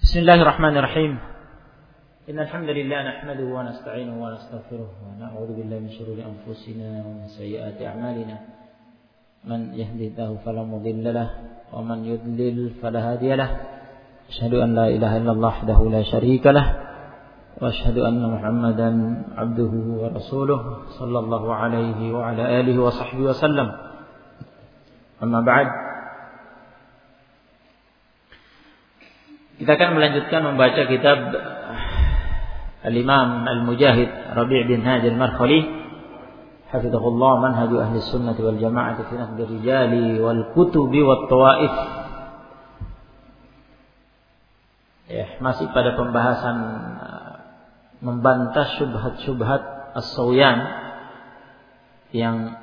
Bismillahirrahmanirrahim. Innal hamdalillah nahmaduhu wa nasta'inuhu wa nastaghfiruh wa na'udzu billahi min shururi anfusina wa min sayyiati a'malina. Man yahdihillahu fala mudilla lahu wa man yudlil fala hadiya lahu. Asyhadu an la ilaha illallah wahdahu la syarika lahu wa asyhadu anna Muhammadan 'abduhu wa rasuluh sallallahu alaihi wa ala alihi wa sahbihi wa sallam. Amma ba'd. Kita akan melanjutkan membaca kitab Al-Imam Al-Mujahid Rabi' bin Hadi Al-Markhali hafizahullah, manhaj ahli sunnah wal jamaah fi naqd ar-rijali wal kutubi wat tawaif. Masih pada pembahasan membantah syubhat-syubhat as-sawyan yang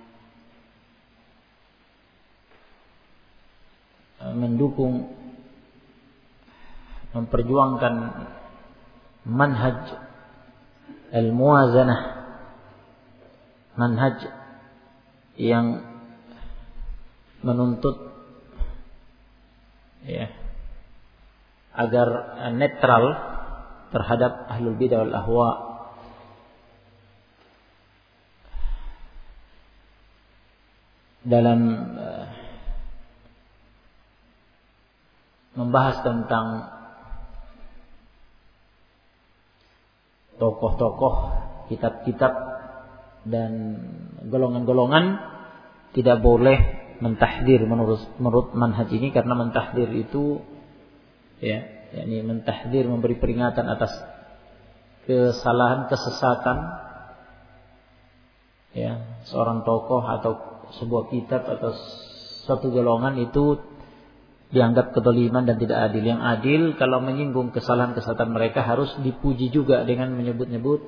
mendukung, memperjuangkan manhaj al-muwazanah, manhaj yang menuntut agar netral terhadap ahlul bidah wal ahwa. Dalam membahas tentang tokoh-tokoh, kitab-kitab dan golongan-golongan, tidak boleh mentahdir menurut manhaj ini, karena mentahdir itu yakni mentahdir, memberi peringatan atas kesalahan, kesesatan seorang tokoh atau sebuah kitab atau suatu golongan, itu dianggap kedoliman dan tidak adil. Yang adil, kalau menyinggung kesalahan-kesalahan mereka, harus dipuji juga dengan menyebut-nyebut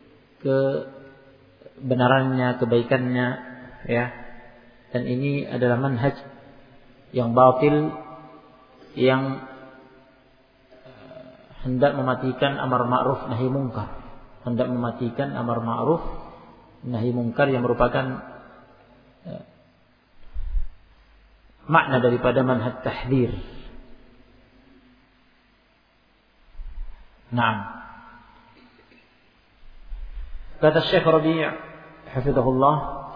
kebenarannya, kebaikannya, Dan ini adalah manhaj yang batil, yang hendak mematikan amar ma'ruf nahi mungkar, hendak mematikan amar ma'ruf nahi mungkar, yang merupakan makna daripada manhaj tahdzir. Naam. Kata Syekh Rabi' hafizahullah,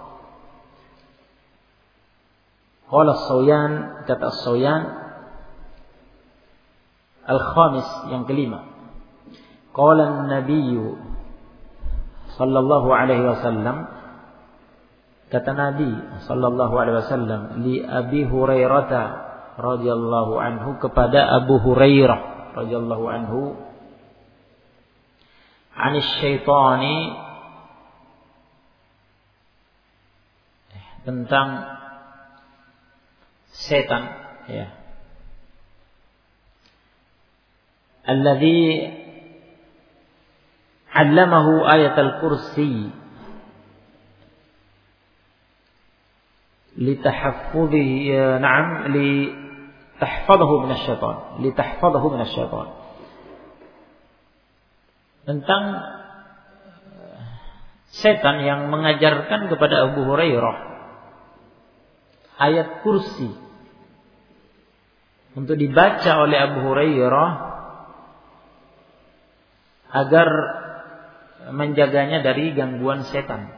qala as-sawyan, kata as-sawyan al-khamis, yang kelima, qala an-nabiy sallallahu alaihi wasallam, kata Nabi sallallahu alaihi wasallam, li Abi Hurairah radhiyallahu anhu, kepada Abu Hurairah radhiyallahu anhu, anis syaitani, tentang setan, alladzi 'allamahu ayatul kursi litahfudhihi, litahfadhahu minasyaitan, tentang setan yang mengajarkan kepada Abu Hurairah ayat kursi untuk dibaca oleh Abu Hurairah agar menjaganya dari gangguan setan.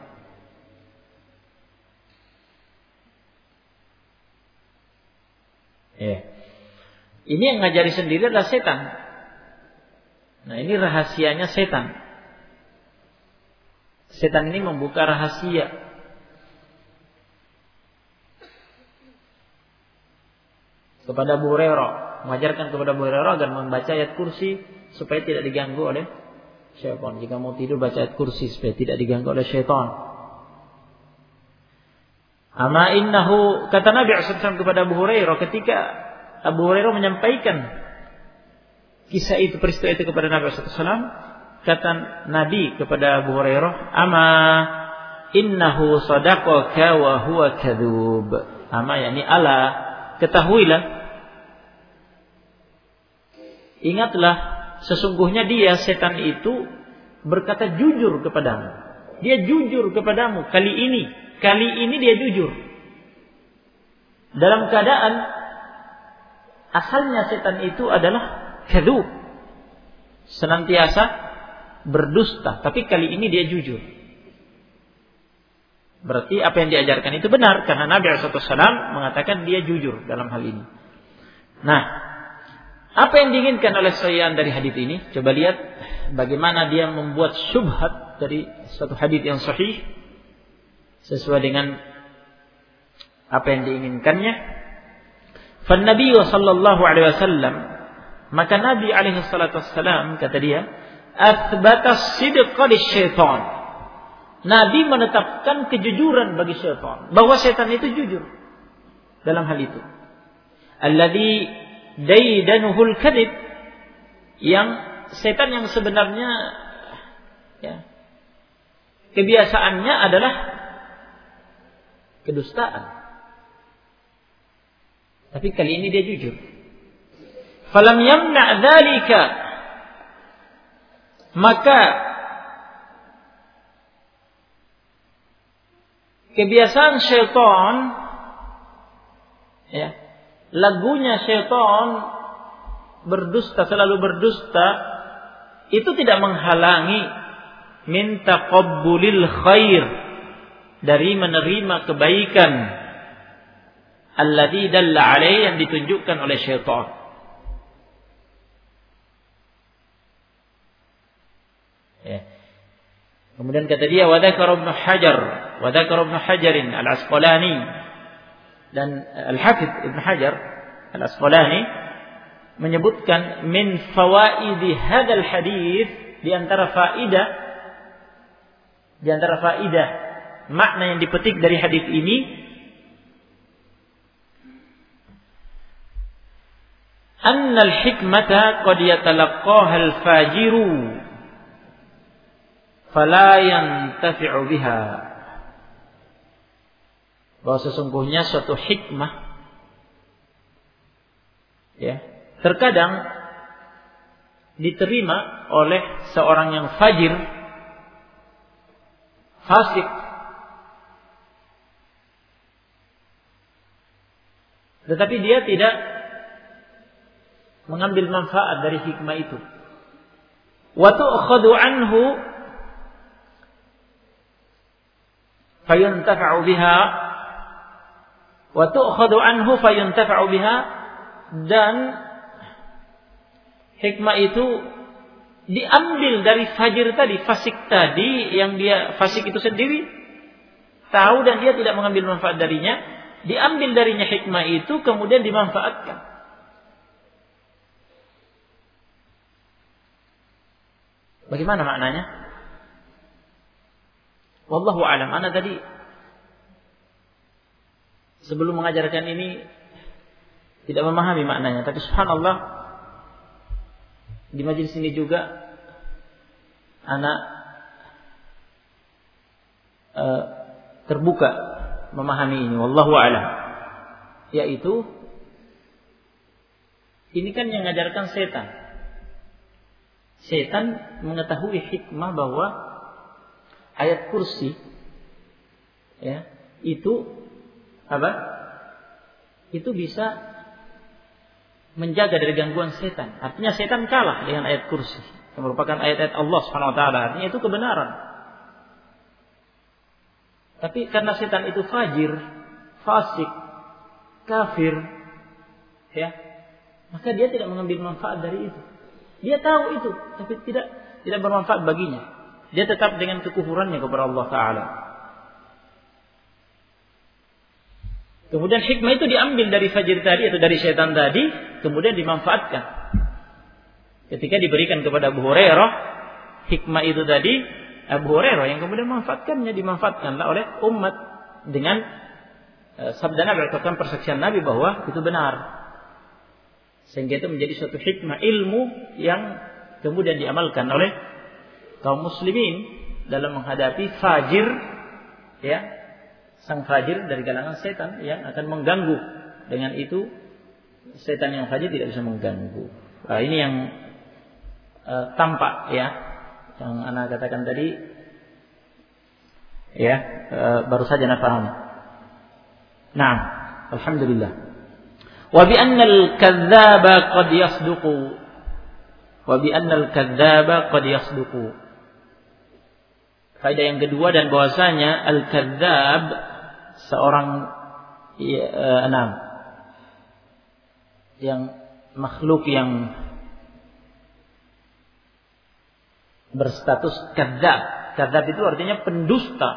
Ini yang ngajari sendiri adalah setan. Nah, ini rahasianya setan. Setan ini membuka rahasia kepada Abu Hurairah, mengajarkan kepada Abu Hurairah agar membaca ayat kursi supaya tidak diganggu oleh syaitan. Jika mau tidur, baca ayat kursi supaya tidak diganggu oleh syaitan. Ama innahu, kata Nabi SAW kepada Abu Hurairah, ketika Abu Hurairah menyampaikan kisah itu, peristiwa itu kepada Nabi SAW, kata Nabi kepada Abu Hurairah, ama innahu sadaqaka wa huwa kadzub. Ama yakni ala, ketahuilah, ingatlah, sesungguhnya dia, setan itu, berkata jujur kepadamu. Dia jujur kepadamu kali ini dia jujur. Dalam keadaan asalnya setan itu adalah kadzub, senantiasa berdusta, tapi kali ini dia jujur. Berarti apa yang diajarkan itu benar, karena Nabi SAW mengatakan dia jujur dalam hal ini. Nah, apa yang diinginkan oleh Sufyan dari hadis ini? Coba lihat bagaimana dia membuat syubhat dari suatu hadis yang sahih sesuai dengan apa yang diinginkannya. Fan Nabi sallallahu alaihi wasallam, maka Nabi alaihi salatu wasallam kata dia, athbata sidqa lisyaitan. Nabi menetapkan kejujuran bagi syaitan, bahwa syaitan itu jujur dalam hal itu. Alladzi daidanuhul kadhib, yang setan yang sebenarnya ya, kebiasaannya adalah kedustaan. Tapi kali ini dia jujur. Falam yamna' dzalika, maka kebiasaan syaitan, ya, lagunya syaitan berdusta, selalu berdusta, itu tidak menghalangi min taqabbulil khair, dari menerima kebaikan alladzi dalla alaihi, yang ditunjukkan oleh syaitan. Ya. Kemudian kata dia, wa dzakara Ibnu Hajar al-Asqalani, dan Al-Hafidz Ibnu Hajar al-Asqalani menyebutkan min fawaidi hadzal hadis, di antara faidah makna yang dipetik dari hadis ini, anna al-hikmata qad yatalaqqaha al-fajiru fala yantafi'u biha, bahwa sesungguhnya suatu hikmah, ya, terkadang diterima oleh seorang yang fajir, fasik, tetapi dia tidak mengambil manfaat dari hikmah itu. Wa tu'khadhu anhu fayuntafa'u biha, wa tu'khadhu anhu fayuntafa'u biha, dan hikmah itu diambil dari fajir tadi, fasik tadi, yang dia fasik itu sendiri tahu dan dia tidak mengambil manfaat darinya, diambil darinya hikmah itu kemudian dimanfaatkan. Bagaimana maknanya? Wallahu a'lam. Ana tadi sebelum mengajarkan ini tidak memahami maknanya, tapi subhanallah di majelis ini juga anak terbuka memahami ini. Wallahu a'lam. Yaitu ini kan yang mengajarkan setan. Setan mengetahui hikmah bahwa ayat kursi, ya, itu apa? Itu bisa menjaga dari gangguan setan. Artinya setan kalah dengan ayat kursi, yang merupakan ayat-ayat Allah Subhanahu wa taala. Artinya itu kebenaran. Tapi karena setan itu fajir, fasik, kafir, ya, maka dia tidak mengambil manfaat dari itu. Dia tahu itu, tapi tidak bermanfaat baginya. Dia tetap dengan kekufurannya kepada Allah Ta'ala. Kemudian hikmah itu diambil dari fajir tadi, atau dari syaitan tadi, kemudian dimanfaatkan. Ketika diberikan kepada Abu Hurairah, hikmah itu tadi, Abu Hurairah yang kemudian dimanfaatkanlah oleh umat dengan sabda Nabi, atau persaksian Nabi bahwa itu benar. Sehingga itu menjadi suatu hikmah ilmu yang kemudian diamalkan oleh kaum muslimin dalam menghadapi fajir, ya, sang fajir dari kalangan setan yang akan mengganggu. Dengan itu setan yang fajir tidak bisa mengganggu. Nah, ini yang tampak, ya, yang ana katakan tadi, ya, baru saja ana paham. Nah, alhamdulillah. Wa bi anna al-kadzdzaba qad yasduqu, wa bi annal kadzdzaba qad yasduqu. Faedah yang kedua, dan bahwasanya al-kadzdzab seorang yang makhluk yang berstatus kadzdzab. Kadzdzab itu artinya pendusta.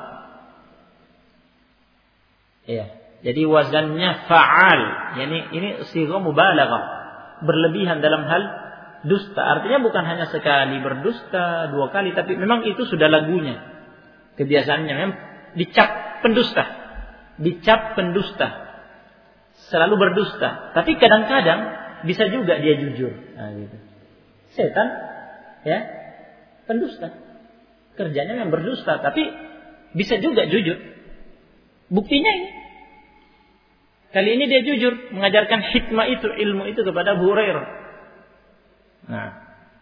Ya, jadi wazannya fa'al. Ini sighah mubalaghah, berlebihan dalam hal dusta. Artinya bukan hanya sekali berdusta, 2 kali, tapi memang itu sudah lagunya. Kebiasaannya memang dicap pendusta. Dicap pendusta. Selalu berdusta. Tapi kadang-kadang bisa juga dia jujur. Nah, gitu. Setan ya, pendusta. Kerjanya memang berdusta, tapi bisa juga jujur. Buktinya ini. Kali ini dia jujur mengajarkan hikmah itu, ilmu itu kepada Abu Hurairah. Nah.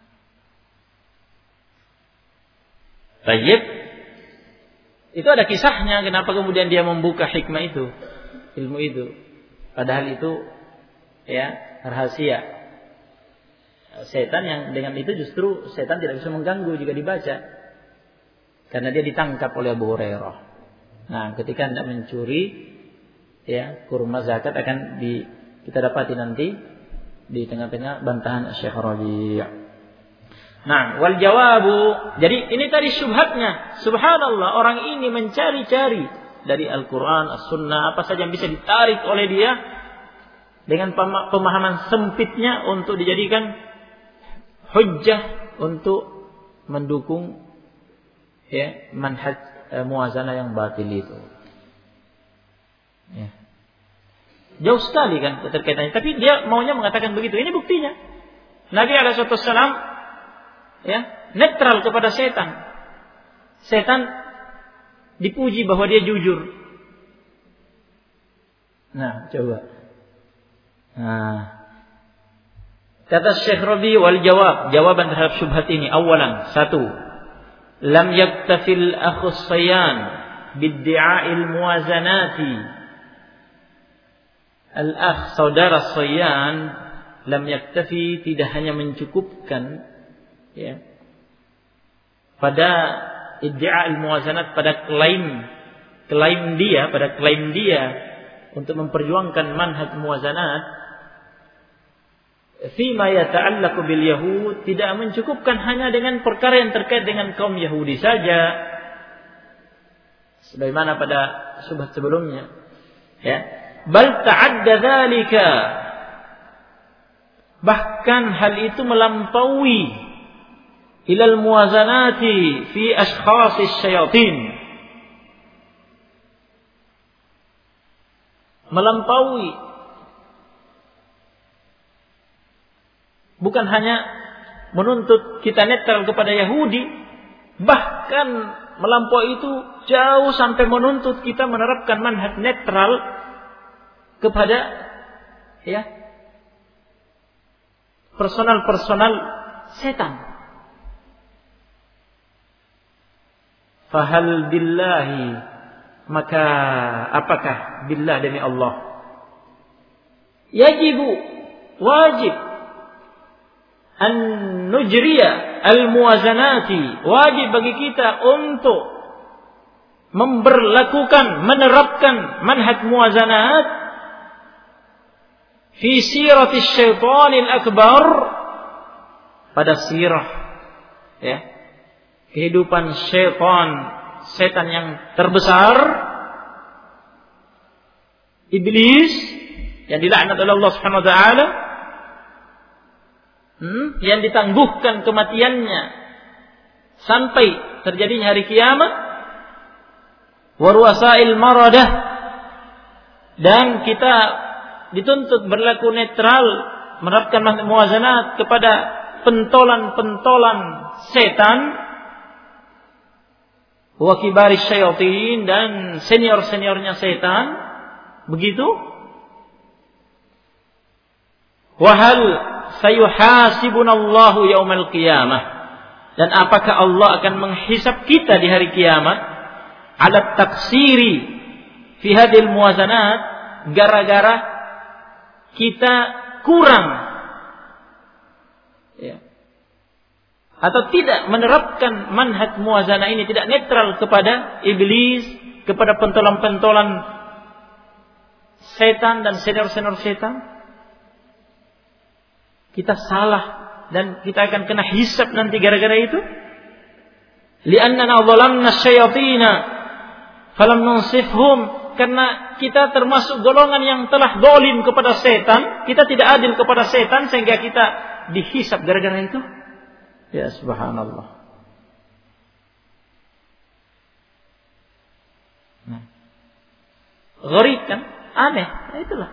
Tayyib. Itu ada kisahnya kenapa kemudian dia membuka hikmah itu, ilmu itu. Padahal itu ya rahasia. Setan yang dengan itu justru setan tidak bisa mengganggu jika dibaca. Karena dia ditangkap oleh Abu Hurairah. Nah, ketika hendak mencuri ya kurma zakat akan kita dapati nanti di tengah-tengah bantahan Syekh Rabi'. Nah, wal jawabu. Jadi ini tadi syubhatnya. Subhanallah, orang ini mencari-cari dari Al-Quran, As-Sunnah, apa saja yang bisa ditarik oleh dia dengan pemahaman sempitnya untuk dijadikan hujjah untuk mendukung ya manhaj muwazanah yang batil itu. Ya. Jauh sekali kan keterkaitannya, tapi dia maunya mengatakan begitu. Ini buktinya. Nabi SAW ya, netral kepada setan. Setan dipuji bahwa dia jujur. Nah, coba. Nah, kata Syekh Rabi wal jawab, jawaban terhadap syubhat ini awalan, 1. Lam yaktafil akhus sayyan bid'a'il muwazanati. Al-akh, saudara sayyan, lam yaktafi, tidak hanya mencukupkan ya, pada iddia' al-muwazanat, pada klaim dia untuk memperjuangkan manhaj muwazanat fima yata'allaqu bil yahud, tidak mencukupkan hanya dengan perkara yang terkait dengan kaum Yahudi saja, sebagaimana pada syubhat sebelumnya ya, bal ta'adda dzalika, bahkan hal itu melampaui ilal muwazanati fi ashkhasis syayatin, melampaui, bukan hanya menuntut kita netral kepada Yahudi, bahkan melampaui itu jauh sampai menuntut kita menerapkan manhaj netral kepada ya personal setan. Fahal billahi, maka apakah billah demi Allah, yajibu, wajib, an nujriya al-muwazanati, wajib bagi kita untuk menerapkan manhaj muwazanat fi sirati syaitanil akbar, pada sirah ya kehidupan setan yang terbesar, iblis yang dilaknat oleh Allah Subhanahu wa taala, yang ditangguhkan kematiannya sampai terjadinya hari kiamat, wa ruwasail maradah, dan kita dituntut berlaku netral, menerapkan muwazanat kepada pentolan-pentolan setan, wa kibaris syayatin, dan senior-seniornya setan, begitu. Wa hal sayuhasibunallahu yaumal qiyamah, dan apakah Allah akan menghisab kita di hari kiamat ala taksiri fi hadil muwazanat, gara-gara kita kurang ya, atau tidak menerapkan manhaj muwazanah ini, tidak netral kepada iblis, kepada pentolan-pentolan setan dan senior-senior setan, kita salah dan kita akan kena hisab nanti gara-gara itu. Li'annana dhalamna syayatina falam nunsifhum, karena kita termasuk golongan yang telah zalim kepada setan, kita tidak adil kepada setan sehingga kita dihisab gara-gara itu. Ya subhanallah. Nah, gharib kan? Aneh. Nah, itulah.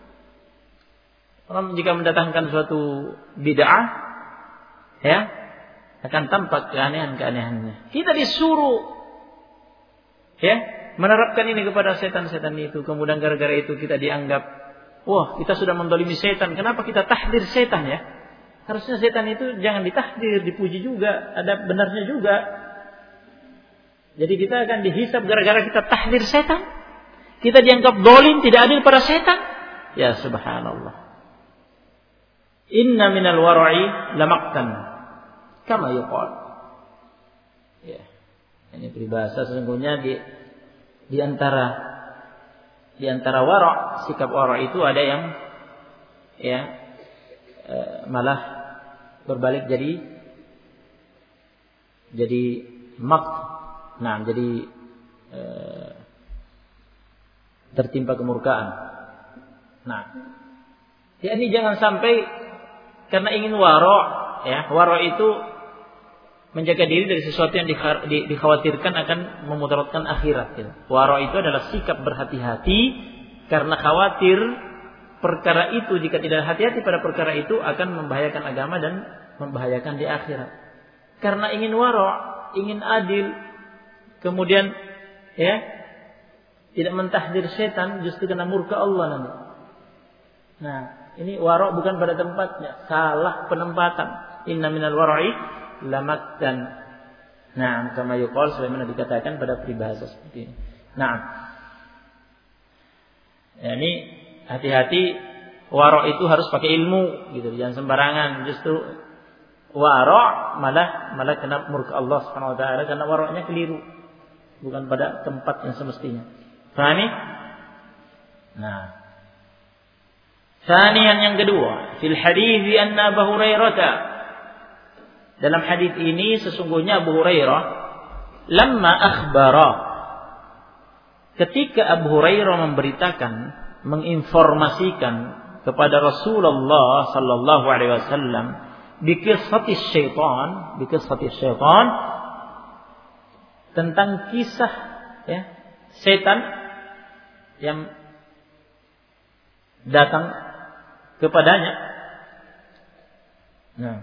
Orang jika mendatangkan suatu bid'ah, ya, akan tampak keanehan-keanehannya. Kita disuruh, ya, menerapkan ini kepada setan-setan itu. Kemudian gara-gara itu kita dianggap, wah, kita sudah mendolimi setan. Kenapa kita tahdir setan, ya? Harusnya setan itu jangan ditahdir, dipuji juga, ada benarnya juga. Jadi kita akan dihisab gara-gara kita tahdir setan. Kita dianggap dolim, tidak adil pada setan. Ya subhanallah. Inna minal wara'i lamaktan kama yuqal. Ya. Ini peribahasa sesungguhnya di antara wara', sikap wara' itu ada yang ya malah berbalik jadi maqt. Nah, jadi tertimpa kemurkaan. Nah, ya ini jangan sampai karena ingin wara', ya, wara' itu menjaga diri dari sesuatu yang dikhawatirkan akan memudaratkan akhirat. Gitu. Wara' itu adalah sikap berhati-hati karena khawatir perkara itu, jika tidak hati-hati pada perkara itu akan membahayakan agama dan membahayakan di akhirat. Karena ingin wara', ingin adil, kemudian ya tidak mentahdir setan, justru kena murka Allah nanti. Nah, ini wara' bukan pada tempatnya, salah penempatan. Inna minal wara'i lamaktan. Nah, kama yuqal, sebagaimana dikatakan pada peribahasa seperti ini. Nah, ya, ini hati-hati, wara' itu harus pakai ilmu, gitu, jangan sembarangan. Justru wara' malah kena murka Allah Subhanahu wa taala karena wara'nya keliru, bukan pada tempat yang semestinya. Paham? Nah, Tsaniyan yang kedua, fil hadits anna Abu Hurairah, dalam hadis ini sesungguhnya Abu Hurairah lamma akhbara, ketika Abu Hurairah memberitakan, menginformasikan kepada Rasulullah sallallahu alaihi wasallam bikisati syaitan, tentang kisah ya setan yang datang kepadanya. Nah,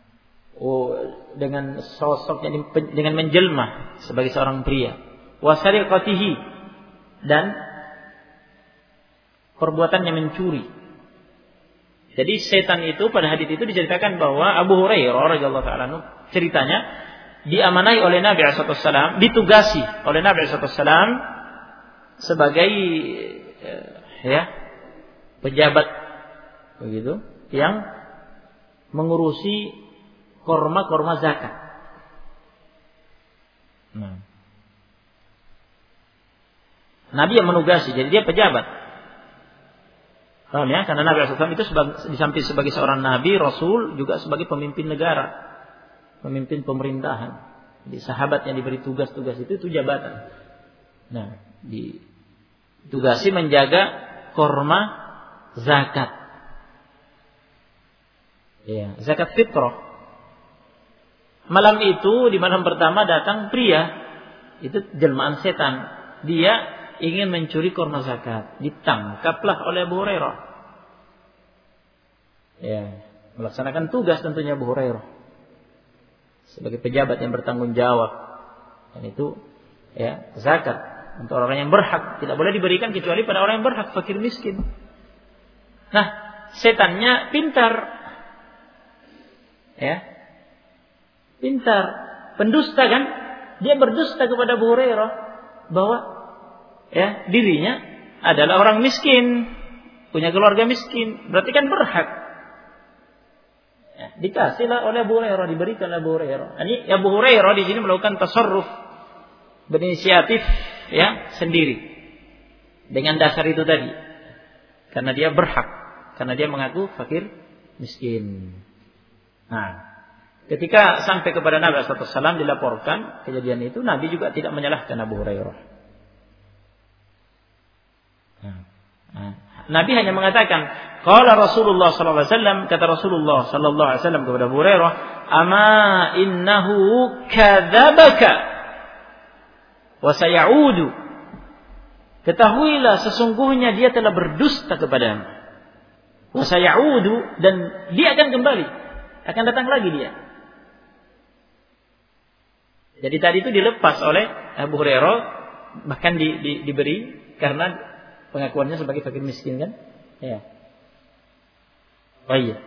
dengan sosoknya, dengan menjelma sebagai seorang pria, wasariqatihi, dan perbuatannya mencuri. Jadi setan itu pada hadits itu diceritakan bahwa Abu Hurairah radhiyallahu ta'ala anhu ceritanya diamanai oleh Nabi sallallahu alaihi wasallam, ditugasi oleh Nabi sallallahu alaihi wasallam sebagai pejabat begitu yang mengurusi korma zakat. Nah, Nabi yang menugasi, jadi dia pejabat. Paham ya? Karena Nabi SAW itu di samping sebagai seorang Nabi, Rasul, juga sebagai pemimpin negara, pemimpin pemerintahan. Jadi sahabat yang diberi tugas-tugas itu jabatan. Nah, ditugasi menjaga korma zakat. Ya, zakat fitrah. Malam itu, di malam pertama datang pria, itu jelmaan setan. Dia ingin mencuri korma zakat, ditangkaplah oleh Abu Hurairah. Ya, melaksanakan tugas tentunya Abu Hurairah sebagai pejabat yang bertanggung jawab. Dan itu ya zakat untuk orang yang berhak, tidak boleh diberikan kecuali pada orang yang berhak, fakir miskin. Nah, setannya pintar. Ya. Pintar, pendusta kan? Dia berdusta kepada Abu Hurairah bahwa ya dirinya adalah orang miskin, punya keluarga miskin, berarti kan berhak. Ya, dikasihlah oleh Abu Hurairah, diberikan oleh Abu Hurairah. Ini Abu Hurairah di sini melakukan tasarruf, berinisiatif ya sendiri dengan dasar itu tadi, karena dia berhak, karena dia mengaku fakir miskin. Nah, ketika sampai kepada Nabi SAW dilaporkan kejadian itu, Nabi juga tidak menyalahkan Abu Hurairah. Nabi hanya mengatakan, qala Rasulullah sallallahu alaihi wasallam, kata Rasulullah sallallahu alaihi wasallam kepada Abu Hurairah, ama innahu kadzabaka wa sayaudu. Ketahuilah sesungguhnya dia telah berdusta kepadamu. Wa sayaudu, dan dia akan kembali, akan datang lagi dia. Jadi tadi itu dilepas oleh Abu Hurairah, bahkan diberi karena pengakuannya sebagai fakir miskin kan? Ya. Baik.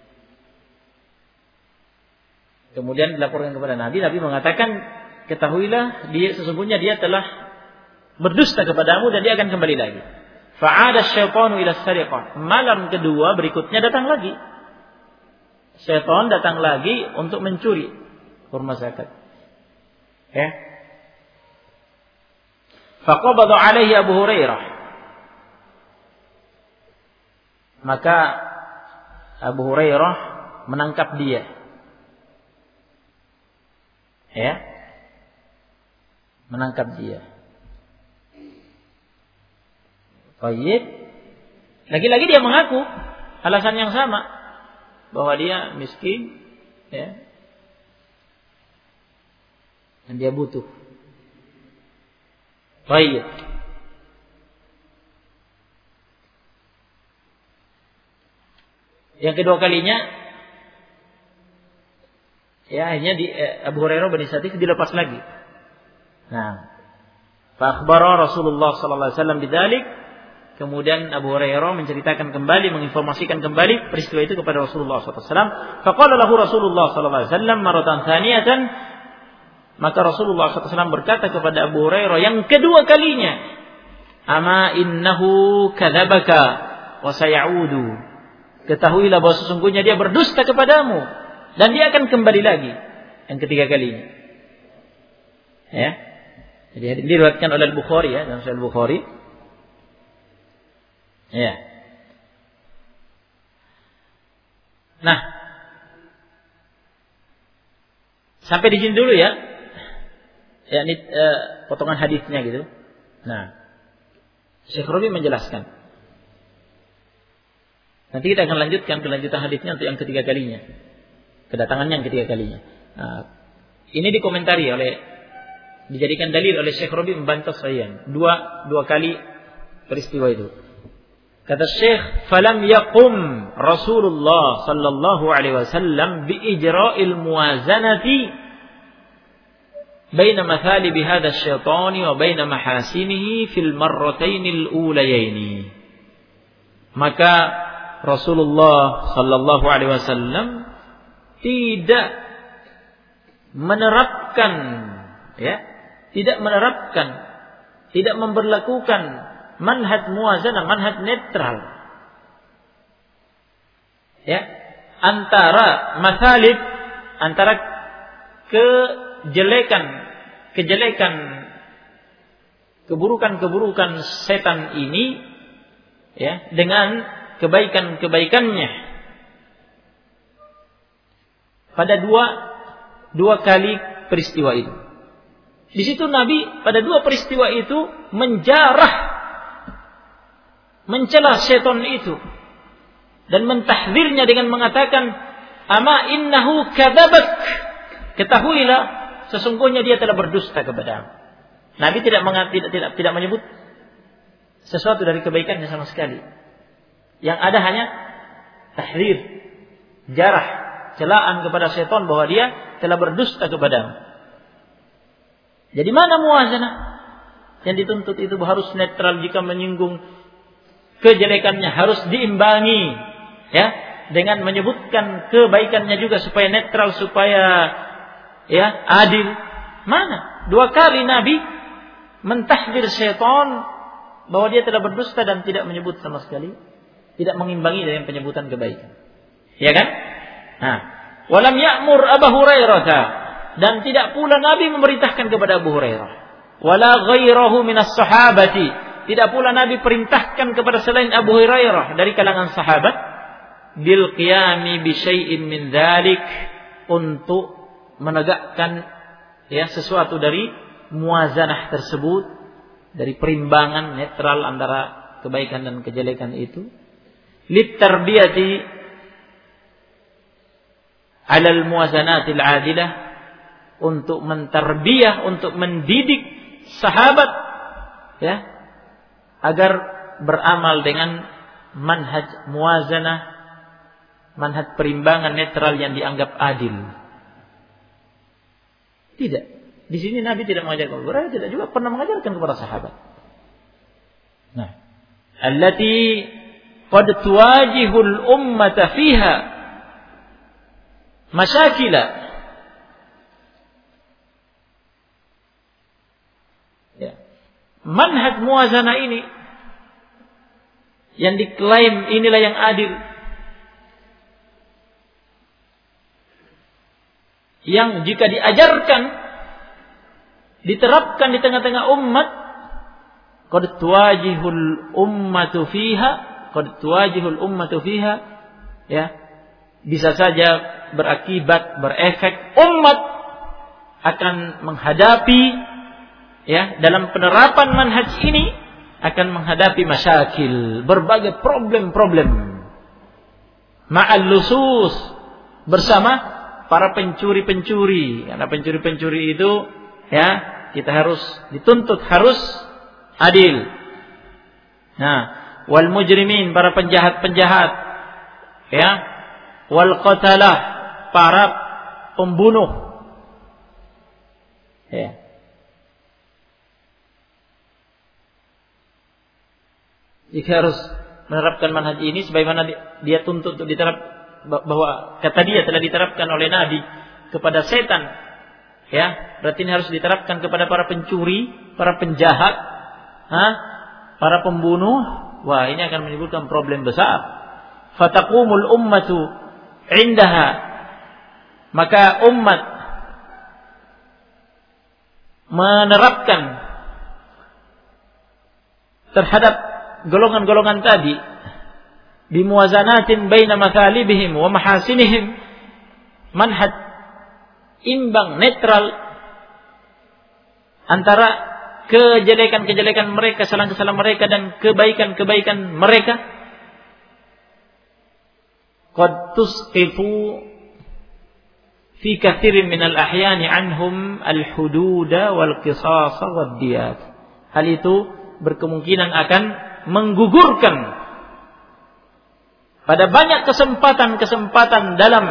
Kemudian dilaporkan kepada Nabi, Nabi mengatakan, ketahuilah sesungguhnya dia telah berdusta kepadamu dan dia akan kembali lagi. Fa'ada syaitanu ila sariqah. Malam kedua berikutnya datang lagi. Syaitan datang lagi untuk mencuri kurma zakat. Ya. Faqabada alaihi Abu Hurairah. Maka Abu Hurairah menangkap dia. Ya. Menangkap dia. Baik. Lagi-lagi dia mengaku alasan yang sama, bahwa dia miskin, ya. Dan dia butuh. Baik. Yang kedua kalinya, ya akhirnya Abu Hurairah berinisiatif dilepas lagi. Nah, fa akhbara Rasulullah sallallahu alaihi wasallam bidzalik. Kemudian Abu Hurairah menceritakan kembali, menginformasikan kembali peristiwa itu kepada Rasulullah sallallahu alaihi wasallam. Faqala lahu Rasulullah sallallahu alaihi wasallam maratan tsaniyatan. Maka Rasulullah sallallahu alaihi wasallam berkata kepada Abu Hurairah yang kedua kalinya, ama innahu kadzabaka wa sayaudu. Ketahuilah bahwa sesungguhnya dia berdusta kepadamu dan dia akan kembali lagi yang ketiga kalinya. Ya. Jadi diriwayatkan oleh Al-Bukhari, ya, dalam Sahih Al-Bukhari. Ya. Nah, sampai di sini dulu ya. Ya, ini potongan hadisnya gitu. Nah, Syekh Rabi menjelaskan. Nanti kita akan lanjutkan kelanjutan hadisnya untuk yang ketiga kalinya. Kedatangannya yang ketiga kalinya. Nah, ini dikomentari dijadikan dalil oleh Syekh Rabi membantah sahihan. Dua kali peristiwa itu. Kata Syekh, "Falam yaqum Rasulullah sallallahu alaihi wasallam bi ijra'il muwazanati baina mathali bihadha asy-syaitani wa baina mahasinihi fil marratainil ulayaini." Maka Rasulullah sallallahu alaihi wasallam tidak menerapkan, tidak memberlakukan manhaj muwazanah, manhaj netral, ya, antara mathalib, antara kejelekan, keburukan setan ini, ya, dengan kebaikannya pada dua kali peristiwa itu. Di situ Nabi pada dua peristiwa itu mencela setan itu dan mentahdzirnya dengan mengatakan, ama innahu kadzabak, ketahuilah sesungguhnya dia telah berdusta kepadamu. Nabi tidak menyebut sesuatu dari kebaikannya sama sekali. Yang ada hanya tahdzir, jarah, celaan kepada setan bahwa dia telah berdusta kepadamu. Jadi mana muwazanah? Yang dituntut itu harus netral, jika menyinggung kejelekannya harus diimbangi, ya, dengan menyebutkan kebaikannya juga supaya netral, supaya ya adil. Mana? Dua kali Nabi mentahdzir setan bahwa dia telah berdusta dan tidak menyebut sama sekali, tidak mengimbangi dengan penyebutan kebaikan. Ya kan? Nah, Walam ya'mur Abu Hurairah, dan tidak pula Nabi memerintahkan kepada Abu Hurairah. Wala ghairahu minas sahabati, tidak pula Nabi perintahkan kepada selain Abu Hurairah dari kalangan sahabat bil qiyami bi syai'in min dzalik, untuk menegakkan sesuatu dari muazanah tersebut, dari perimbangan netral antara kebaikan dan kejelekan itu, lit tarbiyati 'ala al muwazanatil 'adilah, untuk mentarbiyah, untuk mendidik sahabat agar beramal dengan manhaj muwazanah, manhaj perimbangan netral yang dianggap adil. Tidak. Di sini Nabi tidak mengajarkan, berarti tidak juga pernah mengajarkan kepada sahabat. Nah, allati qad tuwajihul ummata fiha masyakila. Manhaj muwazanah ini yang diklaim inilah yang adil, yang jika diajarkan, diterapkan di tengah-tengah umat, qad tuwajihul ummatu fiha, bisa saja berakibat, berefek, umat akan menghadapi dalam penerapan manhaj ini akan menghadapi masyakil, berbagai problem-problem, ma'al lusus, bersama para pencuri-pencuri. Karena pencuri-pencuri itu kita harus dituntut harus adil. Nah, wal mujrimin, para penjahat-penjahat, wal qatalah, para pembunuh. Jika harus menerapkan manhaj ini sebagaimana dia tuntut untuk diterap, bahwa kata dia telah diterapkan oleh Nabi kepada setan, berarti ini harus diterapkan kepada para pencuri, para penjahat, para pembunuh. Wah, ini akan menimbulkan problem besar. Fataqumul ummatu indaha, maka umat menerapkan terhadap golongan-golongan tadi bimuwazanatin baina mathalibihim wa mahasinihim, manhaj imbang, netral antara kejelekan-kejelekan mereka, kesalahan-kesalahan mereka, dan kebaikan-kebaikan mereka. Qad tusqifu fi katsirin minal ahyani anhum al-hududa wal qisas wad diyat. Hal itu berkemungkinan akan menggugurkan pada banyak kesempatan-kesempatan dalam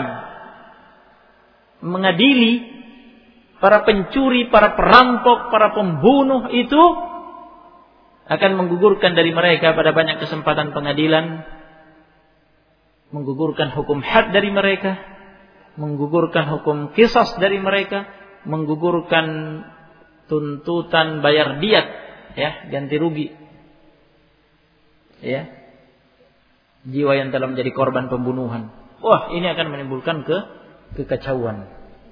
mengadili para pencuri, para perampok, para pembunuh, itu akan menggugurkan dari mereka pada banyak kesempatan pengadilan, menggugurkan hukum had dari mereka, menggugurkan hukum qisas dari mereka, menggugurkan tuntutan bayar diat, ganti rugi, jiwa yang telah menjadi korban pembunuhan. Wah, ini akan menimbulkan kekacauan.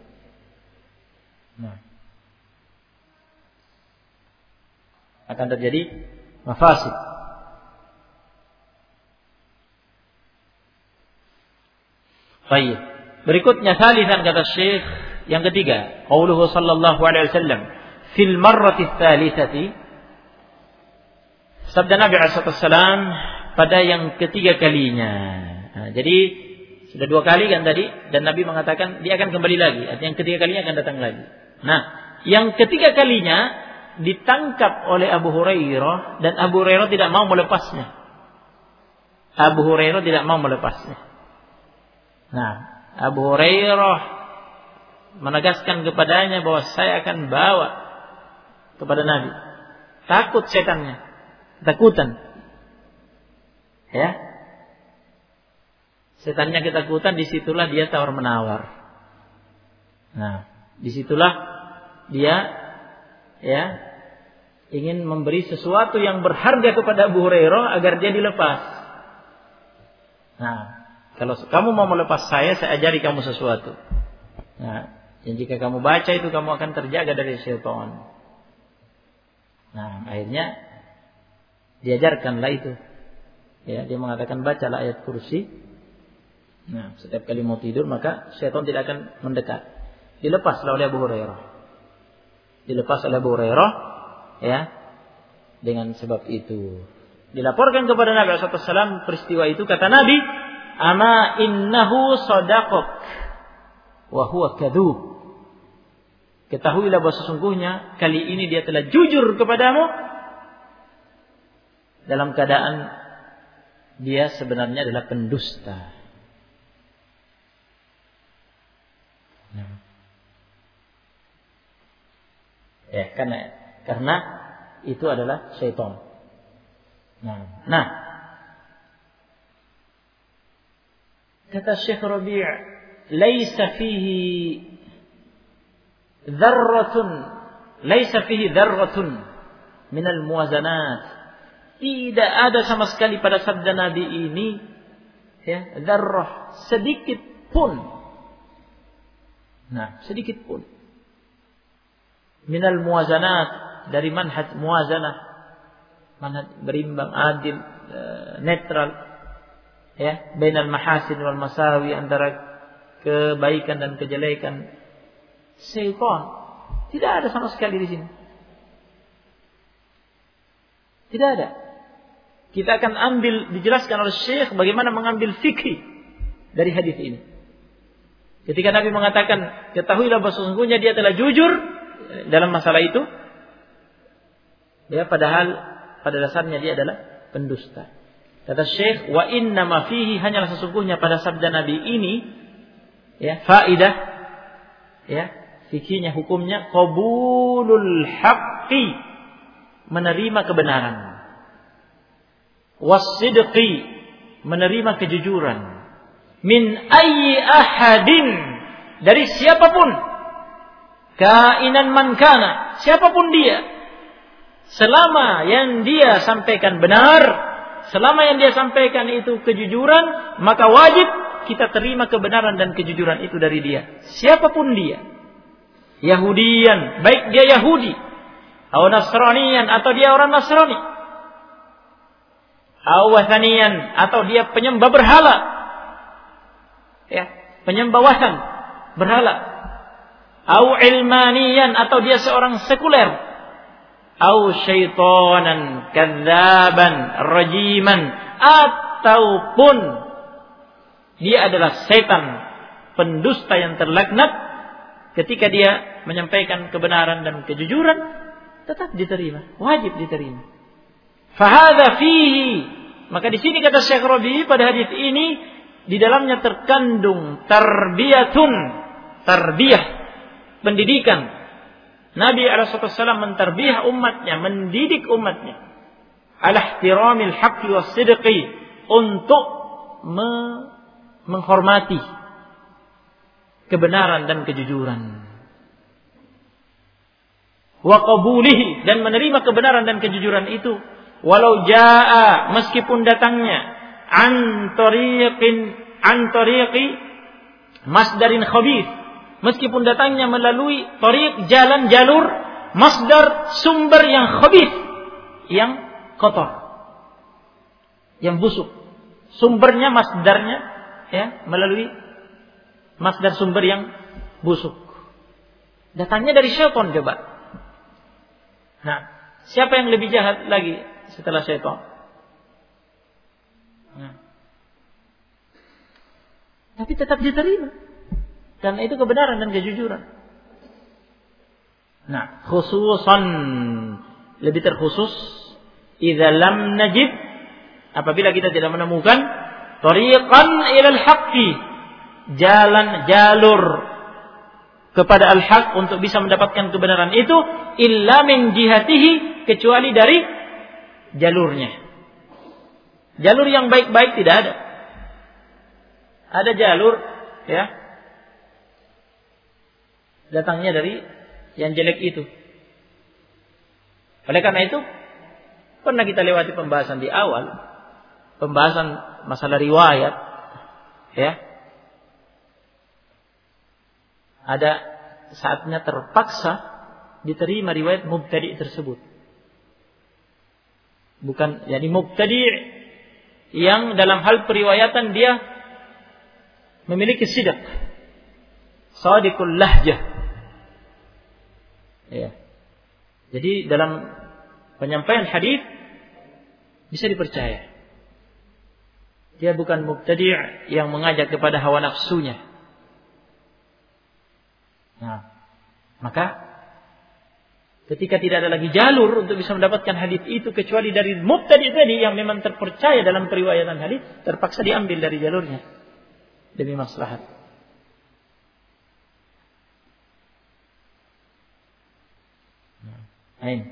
Nah, akan terjadi mafasid. Baik. Berikutnya salisan, kata Syekh, yang ketiga, qauluhu sallallahu alaihi wasallam fil marrati tsalitsati, sabda Nabi SAW pada yang ketiga kalinya. Nah, jadi sudah dua kali kan tadi, dan Nabi mengatakan dia akan kembali lagi. Artinya yang ketiga kalinya akan datang lagi. Nah, yang ketiga kalinya ditangkap oleh Abu Hurairah, dan Abu Hurairah tidak mau melepasnya. Abu Hurairah tidak mau melepasnya. Nah, Abu Hurairah menegaskan kepadanya bahwa saya akan bawa kepada Nabi. Takut setannya, ketakutan. Setannya ketakutan, disitulah dia tawar menawar. Nah, disitulah dia ingin memberi sesuatu yang berharga kepada Abu Hurairah agar dia dilepas. Nah, Kalau kamu mau melepas saya ajari kamu sesuatu. Nah, dan jika kamu baca itu kamu akan terjaga dari syaitan. Nah, akhirnya diajarkanlah itu. Ya, dia mengatakan bacalah ayat kursi. Nah, setiap kali mau tidur maka syaitan tidak akan mendekat. Dilepaslah oleh Abu Hurairah. Ya, dengan sebab itu. Dilaporkan kepada Nabi SAW peristiwa itu, kata Nabi, ama innahu sadaqak wa huwa kadzub. Ketahuilah bahwa sesungguhnya kali ini dia telah jujur kepadamu dalam keadaan dia sebenarnya adalah pendusta. Ya, karena itu adalah syaitan. Nah, kata Syekh Rabi', laisa fihi dzarratun min al-muwazanat. Tidak ada sama sekali pada sabda Nabi ini ya, dzarrah, sedikit pun. Nah, sedikit pun min al-muwazanat, dari manhaj muwazanah, manhaj berimbang, adil, netral, ya, bainal mahasin wal masawi, antara kebaikan dan kejelekan. Syaitan tidak ada sama sekali di sini. Tidak ada. Kita akan ambil, dijelaskan oleh Syekh bagaimana mengambil fikih dari hadis ini. Ketika Nabi mengatakan, ketahuilah bahwa sesungguhnya dia telah jujur dalam masalah itu, ya, padahal pada dasarnya dia adalah pendusta. Kata Syekh, wa inna ma fihi, hanyalah sesungguhnya pada sabda Nabi ini, ya, faidah, ya, fikihnya, hukumnya, qabulul haqqi, menerima kebenaran, was-sidqi, menerima kejujuran, min ayyi ahadin, dari siapapun, kainan man kana, siapapun dia, selama yang dia sampaikan benar, selama yang dia sampaikan itu kejujuran, maka wajib kita terima kebenaran dan kejujuran itu dari dia. Siapapun dia. Yahudian, baik dia Yahudi, atau Nasranian, atau dia orang Nasrani, atau Wathanian, atau dia penyembah berhala, ya, penyembah wathan, berhala, atau Ilmanian, atau dia seorang sekuler, atau syaitanan kadzaban rajiman, ataupun dia adalah setan pendusta yang terlaknat, ketika dia menyampaikan kebenaran dan kejujuran tetap diterima, wajib diterima. Fahadza fihi, maka di sini kata Syekh Rabi, pada hadis ini di dalamnya terkandung tarbiyah, pendidikan. Nabi SAW mentarbiyah umatnya, mendidik umatnya ala ihtiramil haqqi was sidqi, untuk menghormati kebenaran dan kejujuran, wa qabulihi, dan menerima kebenaran dan kejujuran itu, walau jaa, meskipun datangnya, an tariqi masdarin khabith, meskipun datangnya melalui tariq, jalan, jalur, masdar, sumber yang khabith, yang kotor, yang busuk. Sumbernya, masdarnya, ya, melalui masdar sumber yang busuk. Datangnya dari syaitan, coba. Nah, siapa yang lebih jahat lagi setelah syaitan? Nah. Tapi tetap diterima, karena itu kebenaran dan kejujuran. Nah, khususan, lebih terkhusus, idza lam najid, apabila kita tidak menemukan tariqan ilal haqqi, jalan, jalur kepada al-haq, untuk bisa mendapatkan kebenaran itu, illa min jihatihi, kecuali dari jalurnya. Jalur yang baik-baik tidak ada. Ada jalur, ya, datangnya dari yang jelek itu. Oleh karena itu, pernah kita lewati pembahasan di awal, pembahasan masalah riwayat, ya, ada saatnya terpaksa diterima riwayat mubtadi' tersebut. Bukan, jadi mubtadi' yang dalam hal periwayatan dia memiliki sidq, shadiqul lahjah. Ya. Jadi dalam penyampaian hadis bisa dipercaya. Dia bukan mubtadi' yang mengajak kepada hawa nafsunya. Nah, maka ketika tidak ada lagi jalur untuk bisa mendapatkan hadis itu kecuali dari mubtadi' tadi yang memang terpercaya dalam periwayatan hadis, terpaksa diambil dari jalurnya demi maslahat. Ain.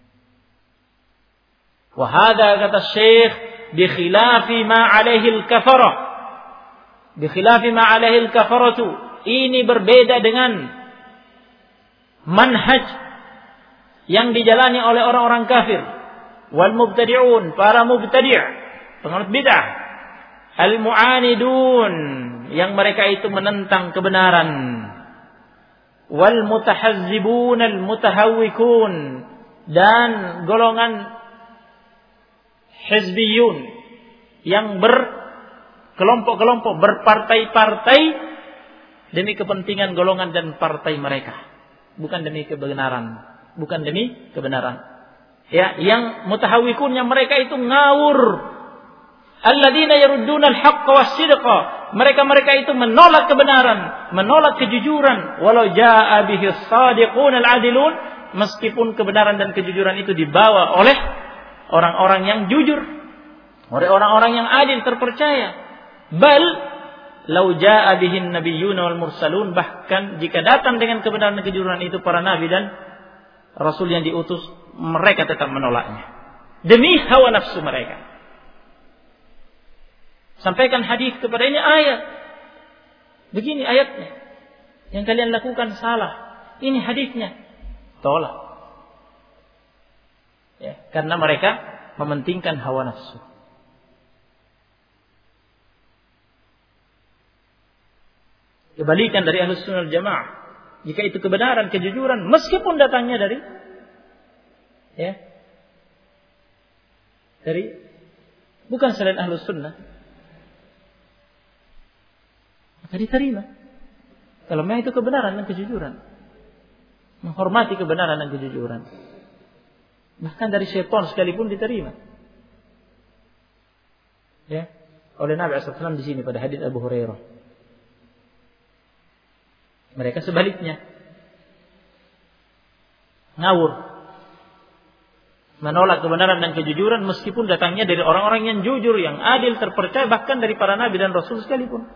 Wa hadha kata Syekh bi khilafi ma alaihi al-kafara. Bi khilafi ma alaihi al-kafaratu. Ini berbeda dengan manhaj yang dijalani oleh orang-orang kafir. Wal mubtadi'un, para mubtadi', penganut bid'ah. Al mu'anidun, yang mereka itu menentang kebenaran. Wal mutahazzibun, al mutahawwikun, dan golongan hizbiyun yang berkelompok-kelompok, berpartai-partai demi kepentingan golongan dan partai mereka, bukan demi kebenaran. Bukan demi kebenaran. Ya, yang mutahawwikunnya mereka itu ngawur. Alladzina yarudduna al-haqqa was-sidqa. Mereka itu menolak kebenaran, menolak kejujuran, walau jaa bihi as-sadiqun al-adilun, meskipun kebenaran dan kejujuran itu dibawa oleh orang-orang yang jujur, oleh orang-orang yang adil terpercaya. Bal lau jaa bihi an-nabiyyuna wal mursalun, bahkan jika datang dengan kebenaran dan kejujuran itu para nabi dan rasul yang diutus, mereka tetap menolaknya demi hawa nafsu mereka. Sampaikan hadis kepada ini ayat. Begini ayatnya. Yang kalian lakukan salah. Ini hadisnya. Tolak. Ya, karena mereka mementingkan hawa nafsu. Kebalikan dari Ahlus Sunnah wal Jamaah. Jika itu kebenaran, kejujuran, meskipun datangnya dari bukan selain Ahlus Sunnah, maka diterima. Kalau memang itu kebenaran dan kejujuran, menghormati kebenaran dan kejujuran, bahkan dari syaitan sekalipun diterima. Ya, oleh Nabi SAW di sini pada hadits Abu Hurairah. Mereka sebaliknya, ngawur, menolak kebenaran dan kejujuran meskipun datangnya dari orang-orang yang jujur, yang adil, terpercaya, bahkan dari para nabi dan rasul sekalipun.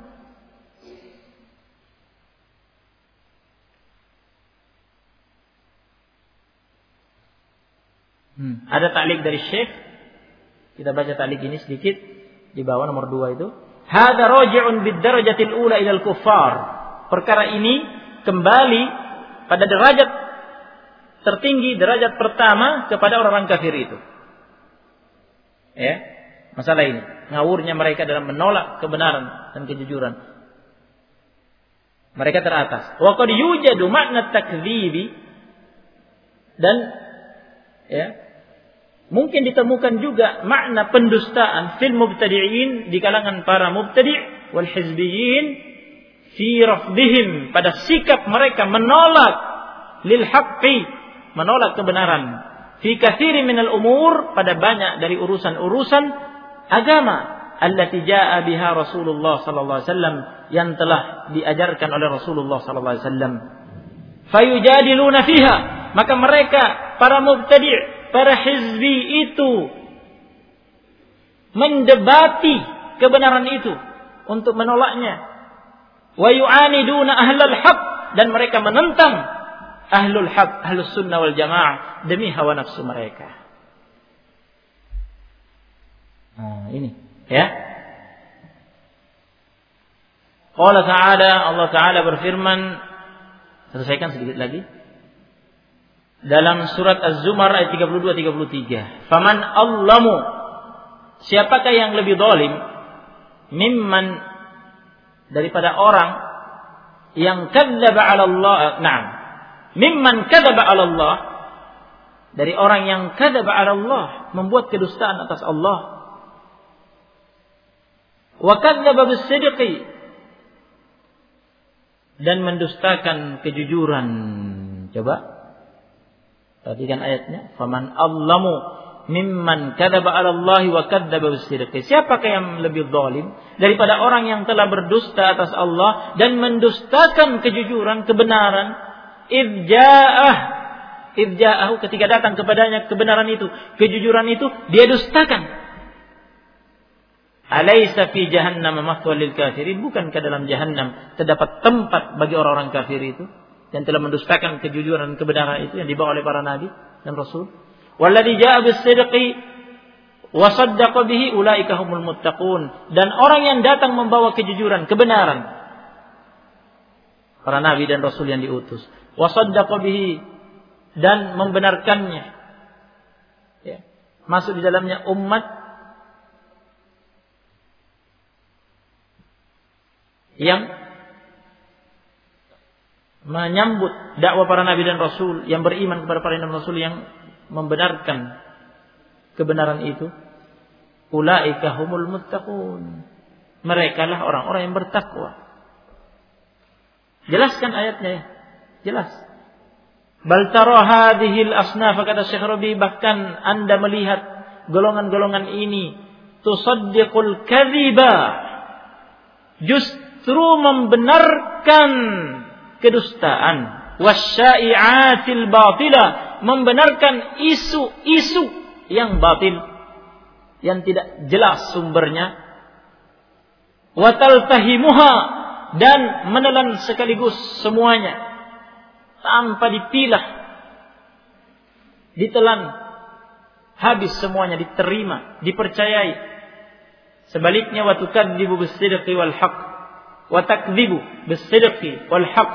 Ada ta'liq dari Syekh. Kita baca ta'liq ini sedikit di bawah nomor 2 itu. Hadza raji'un bid darajatil ula ila al-kuffar. Perkara ini kembali pada derajat tertinggi, derajat pertama kepada orang-orang kafir itu. Ya, masalah ini, ngawurnya mereka dalam menolak kebenaran dan kejujuran. Mereka teratas. Wa qad yujadu makna takdzibi, dan mungkin ditemukan juga makna pendustaan fil mubtadi'in, di kalangan para mubtadi' wal hizbiyyin fi rafdihim, pada sikap mereka menolak lil haqqi, menolak kebenaran, fi katsirin minal umur, pada banyak dari urusan-urusan agama, allati jaa biha Rasulullah sallallahu alaihi wasallam, yang telah diajarkan oleh Rasulullah sallallahu alaihi wasallam. Fayujadiluna fiha, maka mereka para mubtadi', para hizbi itu mendebati kebenaran itu untuk menolaknya. Wa yu'aniduna ahlul haq, dan mereka menentang ahlul haq, ahlus sunnah wal jamaah demi hawa nafsu mereka. Nah, ini ya. Qala ta'ala, Allah Ta'ala berfirman, selesaikan sedikit lagi, dalam surat Az-Zumar ayat 32-33. Faman allamu, siapakah yang lebih zalim, mimman daripada orang yang kadzdzaba 'ala Allah, mimman kadzdzaba 'ala Allah, dari orang yang kadzdzaba 'ala Allah, membuat kedustaan atas Allah. Wa kadzdzaba bis-sidqi, dan mendustakan kejujuran. Coba perhatikan ayatnya, faman azlamu mimman kadzdzaba 'ala Allah wa kadzdzaba bis-sidqi. Siapakah yang lebih zalim daripada orang yang telah berdusta atas Allah dan mendustakan kejujuran, kebenaran? Idza'ahu, ketika datang kepadanya kebenaran itu, kejujuran itu, dia dustakan. Alaysa fi jahannam mathwal lil kafirin, bukankah dalam jahannam terdapat tempat bagi orang-orang kafir itu yang telah mendustakan kejujuran dan kebenaran itu yang dibawa oleh para nabi dan rasul? Walladzi jaa'a bis-sidqi wa saddaqa bihi ulaika humul muttaqun, dan orang yang datang membawa kejujuran, kebenaran, para nabi dan rasul yang diutus, wa saddaqa bihi, dan membenarkannya, ya, masuk di dalamnya umat yang menyambut dakwah para nabi dan rasul, yang beriman kepada para nabi dan rasul, yang membenarkan kebenaran itu. Ulaika humul muttaqun, mereka lah orang-orang yang bertakwa. Jelaskan ayatnya ya, jelas. Bal tara hadhil asnaf, kata Syekh Rabi, bahkan Anda melihat golongan-golongan ini tusaddiqul kadhiba, justru membenarkan kedustaan, wasyai'atil batila, membenarkan isu-isu yang batil, yang tidak jelas sumbernya, wataltahimuha, dan menelan sekaligus semuanya tanpa dipilah, ditelan habis semuanya, diterima, dipercayai. Sebaliknya, wa tukadzibu bis-sidqi wal haqq, wa takdzibu bis-sidqi wal haqq,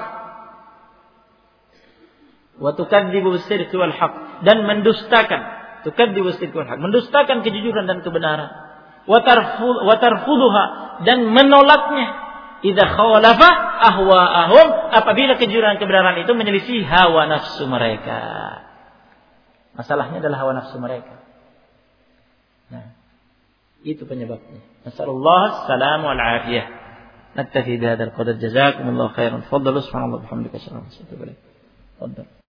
wa tukadzibu bis-sidqi wal haqq, dan mendustakan, tukadzibu bis-sidqi wal haqq, mendustakan kejujuran dan kebenaran, wa tarfuduha, dan menolaknya, idza khalafa ahwa'ahum, apabila kejujuran dan kebenaran itu menyelisih hawa nafsu mereka. Masalahnya adalah hawa nafsu mereka. Nah, itu penyebabnya. Nasallallahu salamu wal afiyah. Naktafi bihadzal qadar. Jazakumullahu khairan. Fadhalu subhanallah bihamdika. Tafadhal.